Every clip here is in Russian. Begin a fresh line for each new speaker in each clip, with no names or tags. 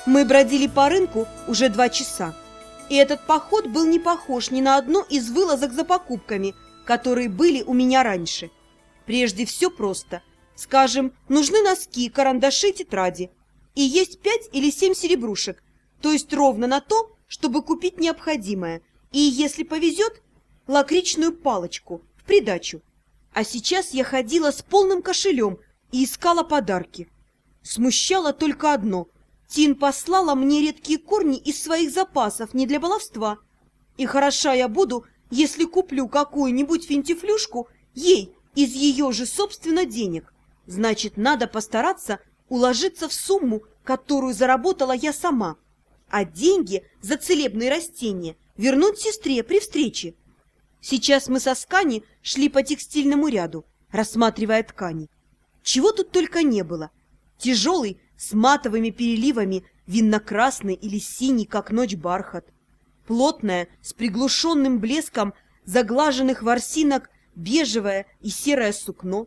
Мы бродили по рынку уже 2 часа, и этот поход был не похож ни на одну из вылазок за покупками, которые были у меня раньше. Прежде все просто. Скажем, нужны носки, карандаши, тетради. И есть 5 или 7 серебрушек, то есть ровно на то, чтобы купить необходимое. И, если повезет, лакричную палочку в придачу. А сейчас я ходила с полным кошелем и искала подарки. Смущало только одно. Тин послала мне редкие корни из своих запасов не для баловства. И хороша я буду, если куплю какую-нибудь финтифлюшку ей из ее же, собственно, денег. Значит, надо постараться уложиться в сумму, которую заработала я сама, а деньги за целебные растения вернуть сестре при встрече. Сейчас мы со Скани шли по текстильному ряду, рассматривая ткани. Чего тут только не было. Тяжелый, с матовыми переливами, винно-красный или синий, как ночь, бархат. Плотное, с приглушенным блеском заглаженных ворсинок, бежевое и серое сукно.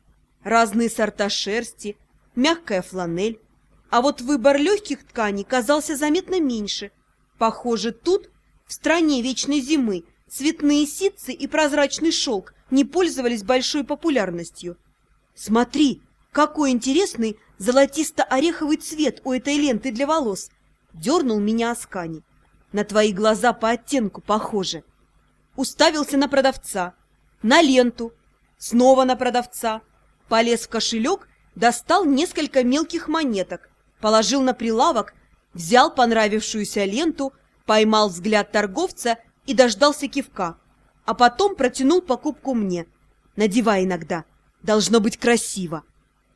Разные сорта шерсти, мягкая фланель. А вот выбор легких тканей казался заметно меньше. Похоже, тут, в стране вечной зимы, цветные ситцы и прозрачный шелк не пользовались большой популярностью. Смотри, какой интересный золотисто-ореховый цвет у этой ленты для волос! Дернул меня Аскани. На твои глаза по оттенку похоже. Уставился на продавца, на ленту, снова на продавца. Полез в кошелек, достал несколько мелких монеток, положил на прилавок, взял понравившуюся ленту, поймал взгляд торговца и дождался кивка, а потом протянул покупку мне. Надевай иногда, должно быть красиво.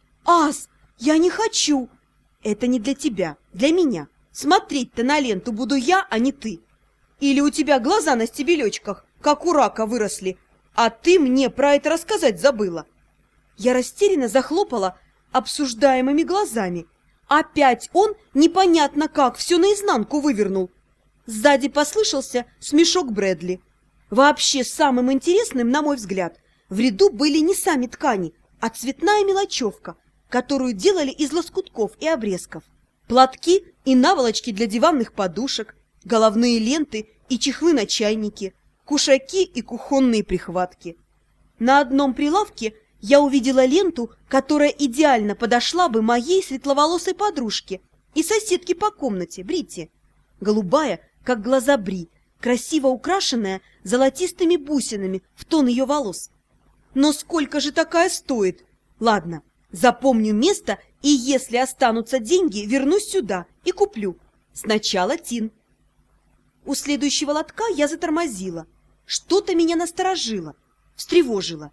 Ас, я не хочу. Это не для тебя, для меня. Смотреть-то на ленту буду я, а не ты. Или у тебя глаза на стебелечках, как у рака, выросли, а ты мне про это рассказать забыла. Я растерянно захлопала обсуждаемыми глазами. Опять он непонятно как все наизнанку вывернул. Сзади послышался смешок Брэдли. Вообще самым интересным, на мой взгляд, в ряду были не сами ткани, а цветная мелочевка, которую делали из лоскутков и обрезков. Платки и наволочки для диванных подушек, головные ленты и чехлы на чайники, кушаки и кухонные прихватки. На одном прилавке я увидела ленту, которая идеально подошла бы моей светловолосой подружке и соседке по комнате, Бритти. Голубая, как глаза Бри, красиво украшенная золотистыми бусинами в тон ее волос. Но сколько же такая стоит? Ладно, запомню место, и если останутся деньги, вернусь сюда и куплю. Сначала Тин. У следующего лотка я затормозила. Что-то меня насторожило, встревожило.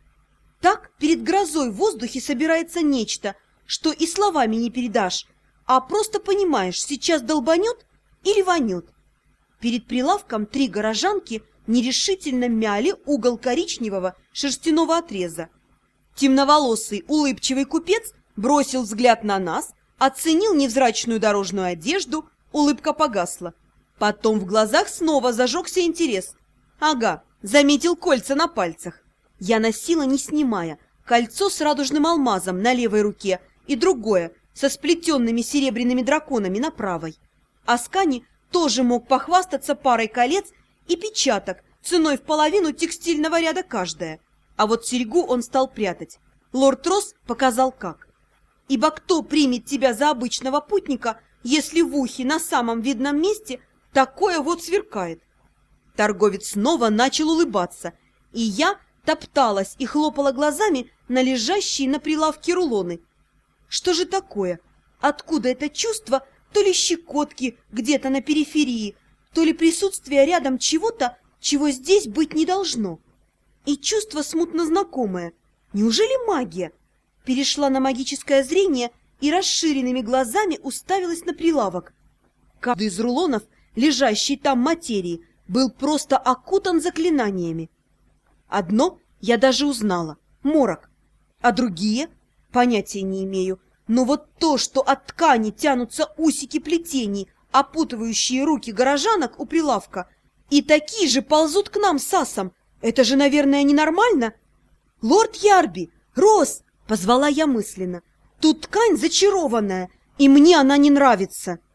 Так перед грозой в воздухе собирается нечто, что и словами не передашь, а просто понимаешь, сейчас долбанет или вонет. Перед прилавком 3 горожанки нерешительно мяли угол коричневого шерстяного отреза. Темноволосый, улыбчивый купец бросил взгляд на нас, оценил невзрачную дорожную одежду, улыбка погасла. Потом в глазах снова зажегся интерес. Ага, заметил кольца на пальцах. Я носила, не снимая, кольцо с радужным алмазом на левой руке и другое со сплетенными серебряными драконами на правой. Аскани тоже мог похвастаться парой колец и печаток ценой в половину текстильного ряда каждая. А вот серьгу он стал прятать. Лорд Росс показал как. Ибо кто примет тебя за обычного путника, если в ухе на самом видном месте такое вот сверкает? Торговец снова начал улыбаться, и я топталась и хлопала глазами на лежащие на прилавке рулоны. Что же такое? Откуда это чувство то ли щекотки где-то на периферии, то ли присутствие рядом чего-то, чего здесь быть не должно? И чувство смутно знакомое. Неужели магия? Перешла на магическое зрение и расширенными глазами уставилась на прилавок. Каждый из рулонов, лежащий там материи, был просто окутан заклинаниями. Одно я даже узнала – морок, а другие – понятия не имею. Но вот то, что от ткани тянутся усики плетений, опутывающие руки горожанок у прилавка, и такие же ползут к нам с Асом, это же, наверное, ненормально? «Лорд Ярби! Росс!» – позвала я мысленно. «Тут ткань зачарованная, и мне она не нравится».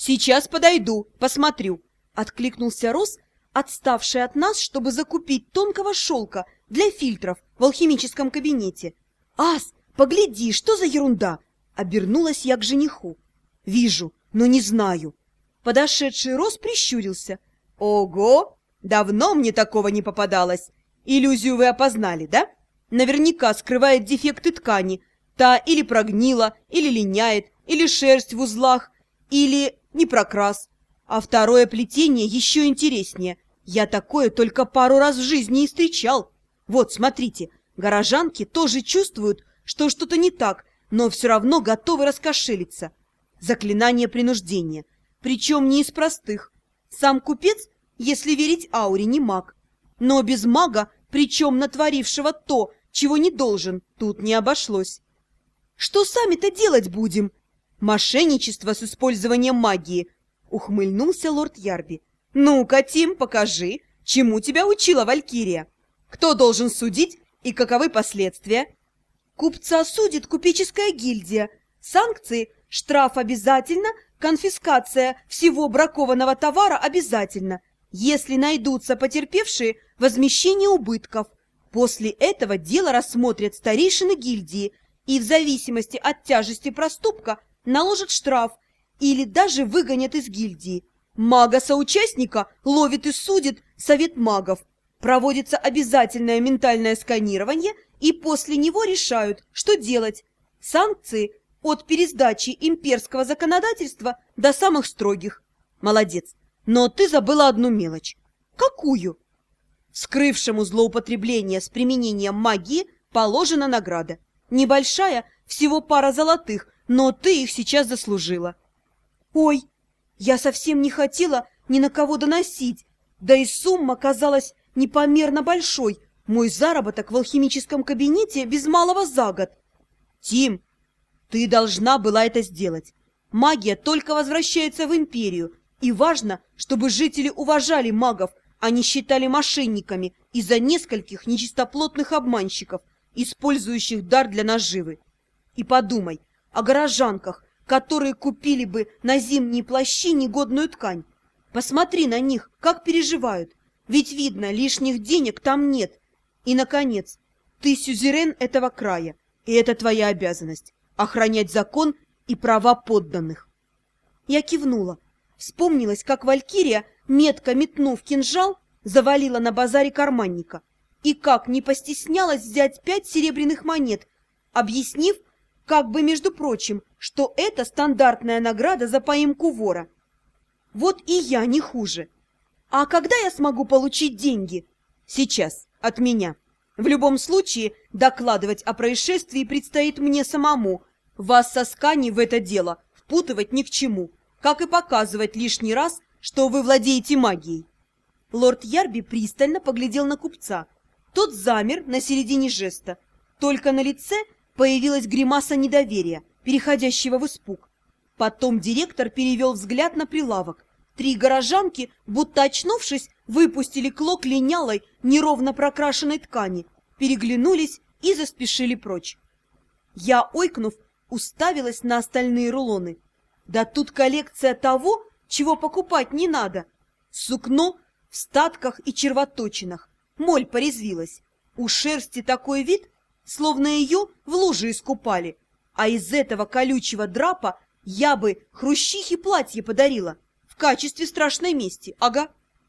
Сейчас подойду, посмотрю, откликнулся Рос, отставший от нас, чтобы закупить тонкого шелка для фильтров в алхимическом кабинете. Ас, погляди, что за ерунда! Обернулась я к жениху. Вижу, но не знаю. Подошедший Рос прищурился. Ого! Давно мне такого не попадалось. Иллюзию вы опознали, да? Наверняка скрывает дефекты ткани. Та или прогнила, или линяет, или шерсть в узлах, или не прокрас. А второе плетение еще интереснее. Я такое только пару раз в жизни и встречал. Вот, смотрите, горожанки тоже чувствуют, что что-то не так, но все равно готовы раскошелиться. Заклинание принуждения. Причем не из простых. Сам купец, если верить ауре, не маг. Но без мага, причем натворившего то, чего не должен, тут не обошлось. Что сами-то делать будем? Мошенничество с использованием магии, ухмыльнулся лорд Ярби. Ну-ка, Тим, покажи, чему тебя учила Валькирия. Кто должен судить и каковы последствия? Купца судит купеческая гильдия. Санкции – штраф обязательно, конфискация всего бракованного товара обязательно. Если найдутся потерпевшие, возмещение убытков. После этого дело рассмотрят старейшины гильдии и в зависимости от тяжести проступка наложат штраф или даже выгонят из гильдии. Мага-соучастника ловит и судит совет магов. Проводится обязательное ментальное сканирование, и после него решают, что делать. Санкции от пересдачи имперского законодательства до самых строгих. Молодец. Но ты забыла одну мелочь. Какую? Скрывшему злоупотребление с применением магии положена награда. Небольшая, всего пара золотых, но ты их сейчас заслужила. Ой, я совсем не хотела ни на кого доносить, да и сумма казалась непомерно большой. Мой заработок в алхимическом кабинете без малого за год. Тим, ты должна была это сделать. Магия только возвращается в империю, и важно, чтобы жители уважали магов, а не считали мошенниками из-за нескольких нечистоплотных обманщиков, использующих дар для наживы. И подумай о горожанках, которые купили бы на зимние плащи негодную ткань. Посмотри на них, как переживают, ведь видно, лишних денег там нет. И, наконец, ты сюзерен этого края, и это твоя обязанность – охранять закон и права подданных. Я кивнула. Вспомнилось, как Валькирия, метко метнув кинжал, завалила на базаре карманника, и как не постеснялась взять 5 серебряных монет, объяснив, как бы, между прочим, что это стандартная награда за поимку вора. Вот и я не хуже. А когда я смогу получить деньги? Сейчас, от меня. В любом случае, докладывать о происшествии предстоит мне самому. Вас со Скани в это дело впутывать ни к чему, как и показывать лишний раз, что вы владеете магией. Лорд Ярби пристально поглядел на купца. Тот замер на середине жеста. Только на лице появилась гримаса недоверия, переходящего в испуг. Потом директор перевел взгляд на прилавок. 3 горожанки, будто очнувшись, выпустили клок линялой, неровно прокрашенной ткани, переглянулись и заспешили прочь. Я, ойкнув, уставилась на остальные рулоны. Да тут коллекция того, чего покупать не надо. Сукно в статках и червоточинах. Моль порезвилась. У шерсти такой вид, словно ее в луже искупали. А из этого колючего драпа я бы хрущихе платье подарила. В качестве страшной мести, ага.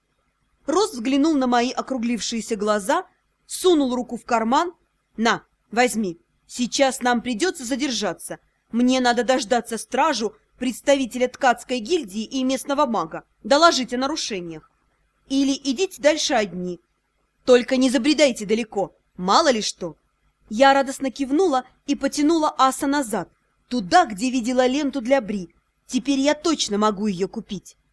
Рос взглянул на мои округлившиеся глаза, сунул руку в карман. На, возьми. Сейчас нам придется задержаться. Мне надо дождаться стражу, представителя ткацкой гильдии и местного мага, доложить о нарушениях. Или идите дальше одни. Только не забредайте далеко, мало ли что. Я радостно кивнула и потянула аса назад, туда, где видела ленту для Бри. Теперь я точно могу ее купить.